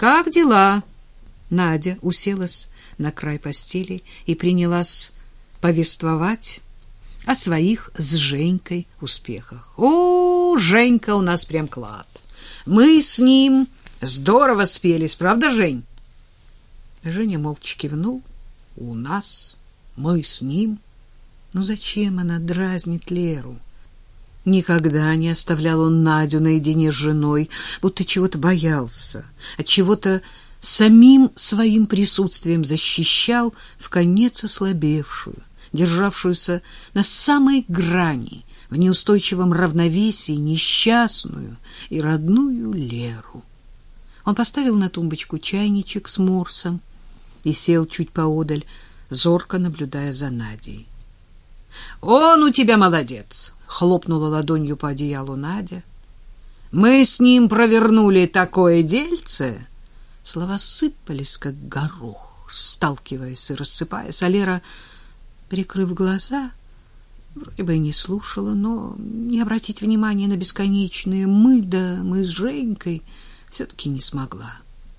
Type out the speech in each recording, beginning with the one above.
Как дела? Надя уселась на край постели и принялась повествовать о своих с Женькой успехах. О, Женька у нас прям клад. Мы с ним здорово спелись, правда, Жень? Женя молча кивнул. У нас, мы с ним. Ну зачем она дразнит Леру? Никогда не оставлял он Надю наедине с женой, будто чего-то боялся, от чего-то самим своим присутствием защищал вконец ослабевшую, державшуюся на самой грани, в неустойчивом равновесии, несчастную и родную Леру. Он поставил на тумбочку чайничек с морсом и сел чуть поодаль, зорко наблюдая за Надей. «Он у тебя молодец!» — хлопнула ладонью по одеялу Надя. «Мы с ним провернули такое дельце!» Слова сыпались, как горох, сталкиваясь и рассыпаясь, а Лера, прикрыв глаза, вроде бы и не слушала, но не обратить внимания на бесконечные мы с Женькой все-таки не смогла.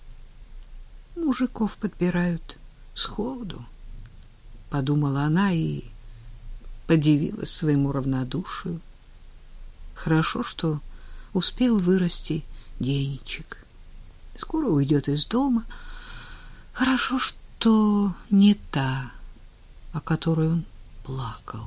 «Мужиков подбирают сходу», — подумала она и подивилась своему равнодушию. Хорошо, что успел вырасти денечек. Скоро уйдет из дома. Хорошо, что не та, о которой он плакал.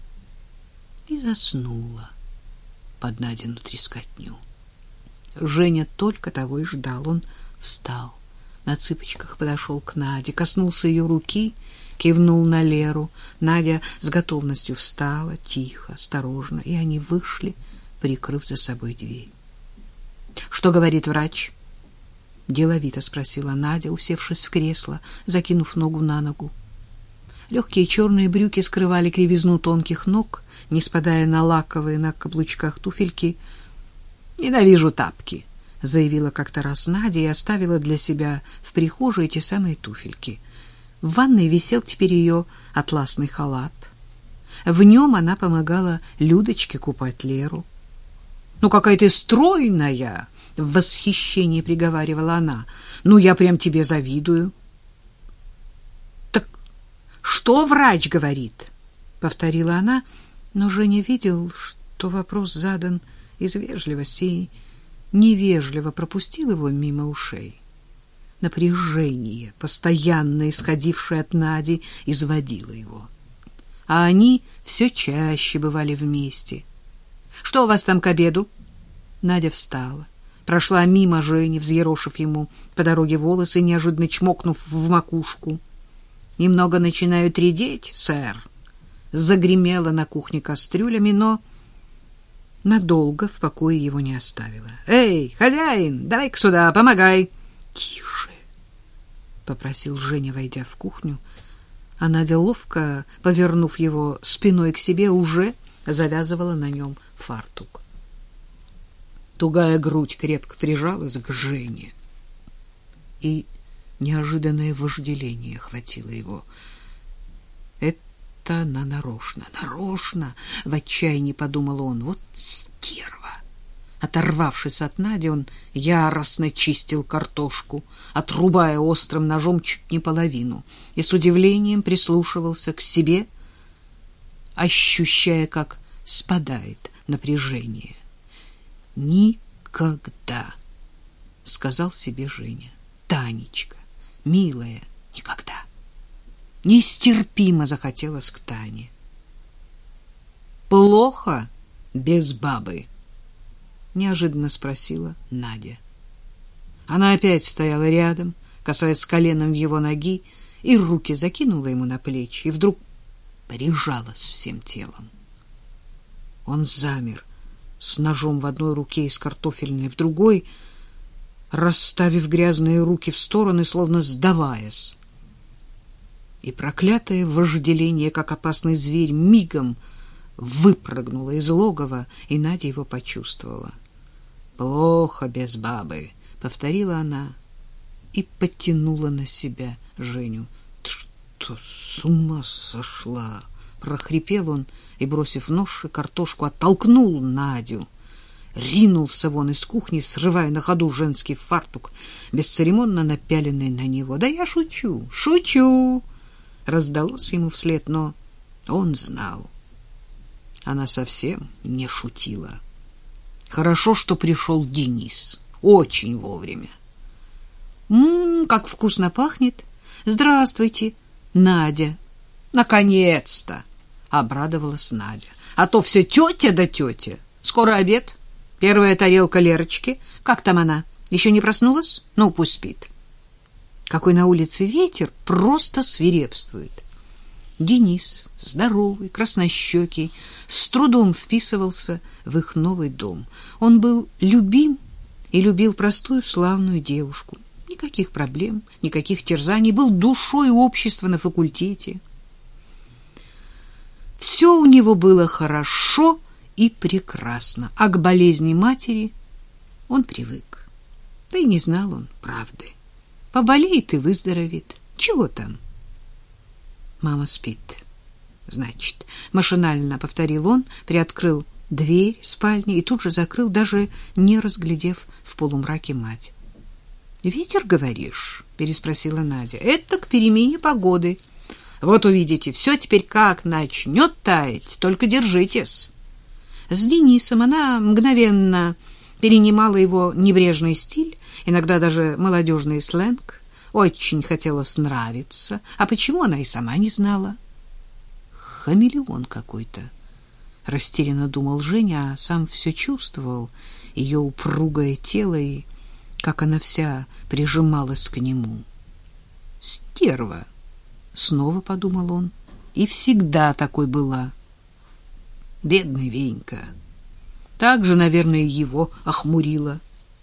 И заснула под Надину трескотню. Женя только того и ждал. Он встал, на цыпочках подошел к Наде, коснулся ее руки, кивнул на Леру. Надя с готовностью встала, тихо, осторожно, и они вышли, прикрыв за собой дверь. — Что говорит врач? — деловито спросила Надя, усевшись в кресло, закинув ногу на ногу. Легкие черные брюки скрывали кривизну тонких ног, не спадая на лаковые на каблучках туфельки. — Ненавижу тапки, — заявила как-то раз Надя и оставила для себя в прихожей эти самые туфельки. В ванной висел теперь ее атласный халат. В нем она помогала Людочке купать Леру. — Ну, какая ты стройная! — в восхищении приговаривала она. — Ну, я прям тебе завидую. — Так что врач говорит? — повторила она, но Женя видел, что вопрос задан из вежливости, и невежливо пропустил его мимо ушей. Напряжение, постоянно исходившее от Нади, изводило его. А они все чаще бывали вместе. — Что у вас там к обеду? Надя встала, прошла мимо Жени, взъерошив ему по дороге волосы, неожиданно чмокнув в макушку. — Немного начинают редеть, сэр. Загремела на кухне кастрюлями, но надолго в покое его не оставила. — Эй, хозяин, давай-ка сюда, помогай. — Тише, — попросил Женя, войдя в кухню. А Надя, ловко повернув его спиной к себе, уже завязывала на нем фартук. Тугая грудь крепко прижалась к Жене, и неожиданное вожделение охватило его. Это она нарочно, в отчаянии подумал он. Вот стерва! Оторвавшись от Нади, он яростно чистил картошку, отрубая острым ножом чуть не половину, и с удивлением прислушивался к себе, ощущая, как спадает напряжение. «Никогда», — сказал себе Женя, — «Танечка, милая, никогда». Нестерпимо захотелось к Тане. «Плохо без бабы?» — неожиданно спросила Надя. Она опять стояла рядом, касаясь коленом его ноги, и руки закинула ему на плечи, и вдруг прижалась всем телом. Он замер с ножом в одной руке и с картофельной в другой, расставив грязные руки в стороны, словно сдаваясь. И проклятое вожделение, как опасный зверь, мигом выпрыгнуло из логова, и Надя его почувствовала. «Плохо без бабы», — повторила она и подтянула на себя Женю. «Ты что, с ума сошла?» — прохрипел он и, бросив нож и картошку, оттолкнул Надю. ринулся вон из кухни, срывая на ходу женский фартук, бесцеремонно напяленный на него. «Да я шучу, шучу!» раздалось ему вслед, но он знал. Она совсем не шутила. Хорошо, что пришел Денис. Очень вовремя. Как вкусно пахнет! Здравствуйте, Надя! Наконец-то! Обрадовалась Надя. А то все тетя да тетя. Скоро обед. Первая тарелка Лерочки. Как там она? Еще не проснулась? Ну, пусть спит. Какой на улице ветер, просто свирепствует. Денис, здоровый, краснощекий, с трудом вписывался в их новый дом. Он был любим и любил простую славную девушку. Никаких проблем, никаких терзаний, был душой общества на факультете. Все у него было хорошо и прекрасно, а к болезни матери он привык. Да и не знал он правды. Поболеет и выздоровеет. Чего там? Мама спит. Значит, машинально повторил он, приоткрыл дверь спальни и тут же закрыл, даже не разглядев в полумраке мать. «Ветер, говоришь?» — переспросила Надя. «Это к перемене погоды. Вот увидите, все теперь как начнет таять, только держитесь». С Денисом она мгновенно перенимала его небрежный стиль, иногда даже молодежный сленг. Очень хотелось нравиться. А почему, она и сама не знала. Хамелеон какой-то, растерянно думал Женя, а сам все чувствовал ее упругое тело и как она вся прижималась к нему. Стерва, снова подумал он, и всегда такой была. Бедный Венька. Так же, наверное, его охмурило.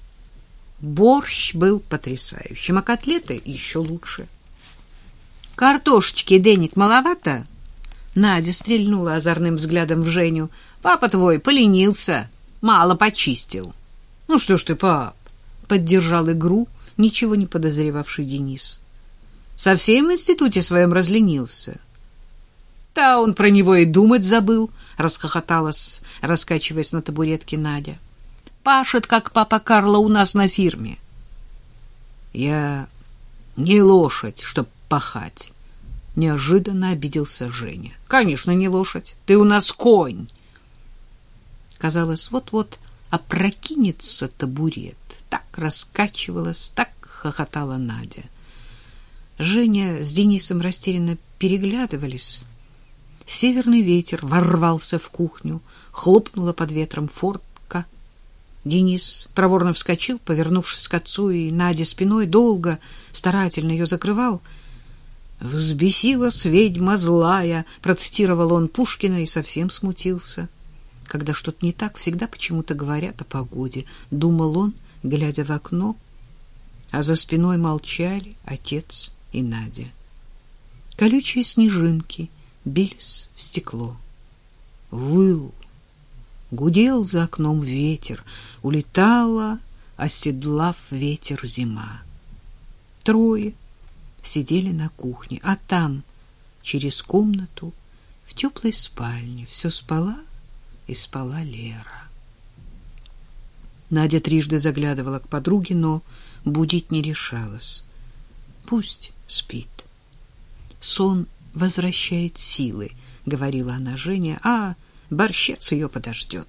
Борщ был потрясающим, а котлеты еще лучше. «Картошечки, Деник, маловато?» Надя стрельнула озорным взглядом в Женю. «Папа твой поленился, мало почистил». «Ну что ж ты, пап?» — поддержал игру ничего не подозревавший Денис. «Совсем в институте своем разленился?» «Да он про него и думать забыл», — расхохоталась, раскачиваясь на табуретке Надя. «Пашет, как папа Карло у нас на фирме». «Я не лошадь, чтоб пахать», — неожиданно обиделся Женя. «Конечно, не лошадь. Ты у нас конь». Казалось, вот-вот опрокинется табурет. Так раскачивалась, так хохотала Надя. Женя с Денисом растерянно переглядывались. Северный ветер ворвался в кухню, хлопнула под ветром фортка. Денис проворно вскочил, повернувшись к отцу и Наде спиной, долго, старательно ее закрывал. «Взбесилась ведьма злая», — процитировал он Пушкина и совсем смутился. Когда что-то не так, всегда почему-то говорят о погоде, думал он, глядя в окно, а за спиной молчали отец и Надя. Колючие снежинки бились в стекло. Выл, гудел за окном ветер, улетала, оседлав ветер, зима. Трое сидели на кухне, а там, через комнату, в теплой спальне, все спала и спала Лера. Надя трижды заглядывала к подруге, но будить не решалась. Пусть спит. Сон возвращает силы, говорила она Жене, а борщец ее подождет.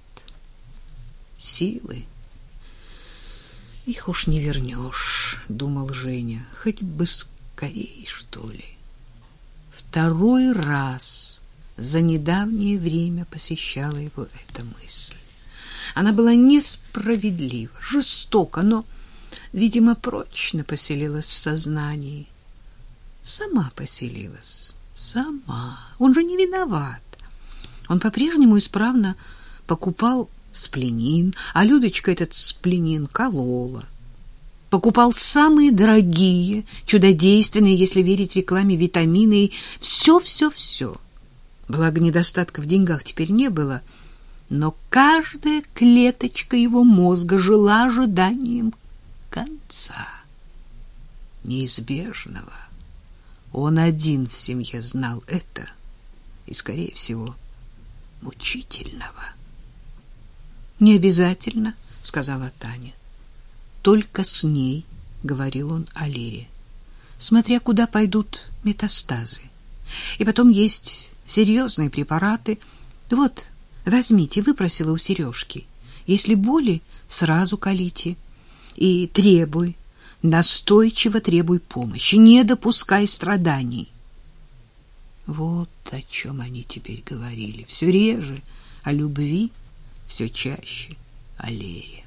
Силы? Их уж не вернешь, думал Женя, хоть бы скорей, что ли. Второй раз за недавнее время посещала его эта мысль. Она была несправедлива, жестока, но, видимо, прочно поселилась в сознании. Сама поселилась, сама. Он же не виноват. Он по-прежнему исправно покупал спленин, а Людочка этот спленин колола. Покупал самые дорогие, чудодейственные, если верить рекламе, витамины и все. Благо, недостатка в деньгах теперь не было, но каждая клеточка его мозга жила ожиданием конца. Неизбежного. Он один в семье знал это, и, скорее всего, мучительного. Не обязательно, сказала Таня. Только с ней, говорил он о Лере. Смотря куда пойдут метастазы. И потом есть серьезные препараты. Вот, возьмите, выпросила у Сережки. Если боли, сразу колите. И требуй, настойчиво требуй помощи. Не допускай страданий. Вот о чем они теперь говорили. Все реже о любви, все чаще о Лере.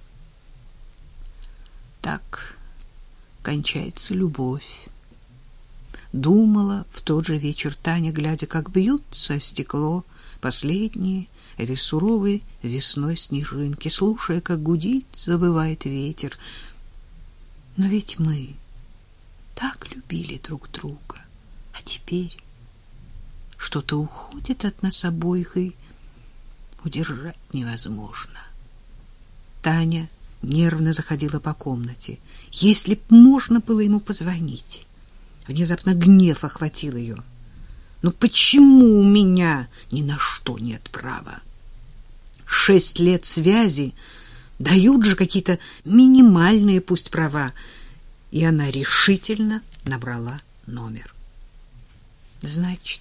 Так кончается любовь. Думала в тот же вечер Таня, глядя, как бьются о стекло последние этой суровой весной снежинки, слушая, как гудит, забывает ветер. Но ведь мы так любили друг друга, а теперь что-то уходит от нас обоих, и удержать невозможно. Таня нервно заходила по комнате. Если б можно было ему позвонить. Внезапно гнев охватил ее. Ну почему у меня ни на что нет права? 6 лет связи дают же какие-то минимальные, пусть, права. И она решительно набрала номер. Значит,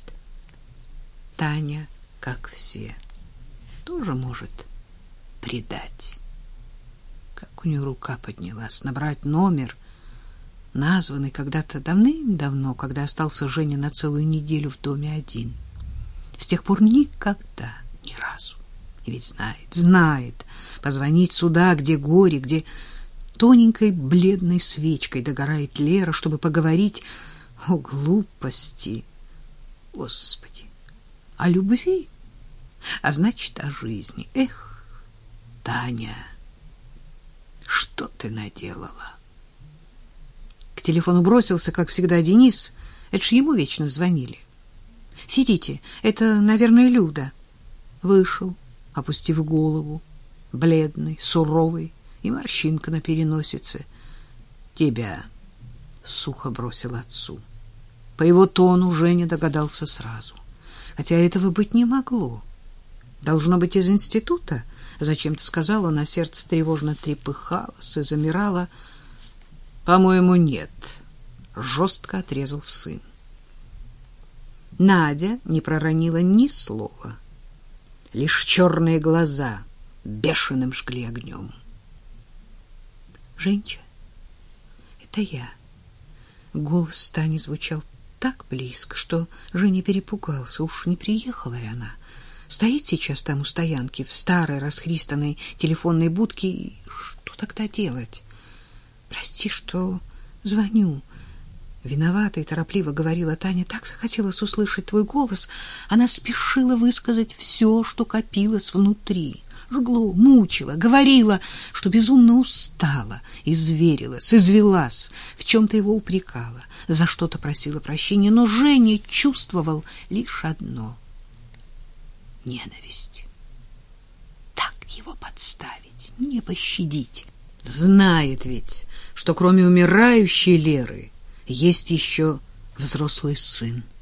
Таня, как все, тоже может предать. Как у нее рука поднялась набрать номер, названный когда-то давным-давно, когда остался Женя на целую неделю в доме один. С тех пор никогда, ни разу. И ведь знает, позвонить сюда, где горе, где тоненькой бледной свечкой догорает Лера, чтобы поговорить о глупости. Господи, о любви, а значит, о жизни. Эх, Таня, что ты наделала? К телефону бросился, как всегда, Денис. Это ж ему вечно звонили. Сидите, это, наверное, Люда. Вышел, опустив голову, бледный, суровый, и морщинка на переносице. Тебя, сухо бросил отцу. По его тону Женя догадался сразу. Хотя этого быть не могло. Должно быть, из института, зачем-то сказал он, а сердце тревожно трепыхалось и замирало. По-моему, нет, жестко отрезал сын. Надя не проронила ни слова. Лишь черные глаза бешеным жгли огнем. Женька, это я. Голос Тани звучал так близко, что Женя перепугался. Уж не приехала ли она? Стоит сейчас там у стоянки, в старой расхристанной телефонной будке. И что тогда делать? Прости, что звоню. Виновата и торопливо говорила Таня. Так захотелось услышать твой голос. Она спешила высказать все, что копилось внутри. Жгло, мучило, говорила, что безумно устала, изверилась, извелась, в чем-то его упрекала, за что-то просила прощения. Но Женя чувствовал лишь одно — ненависть. Так его подставить, не пощадить. Знает ведь, что кроме умирающей Леры есть еще взрослый сын.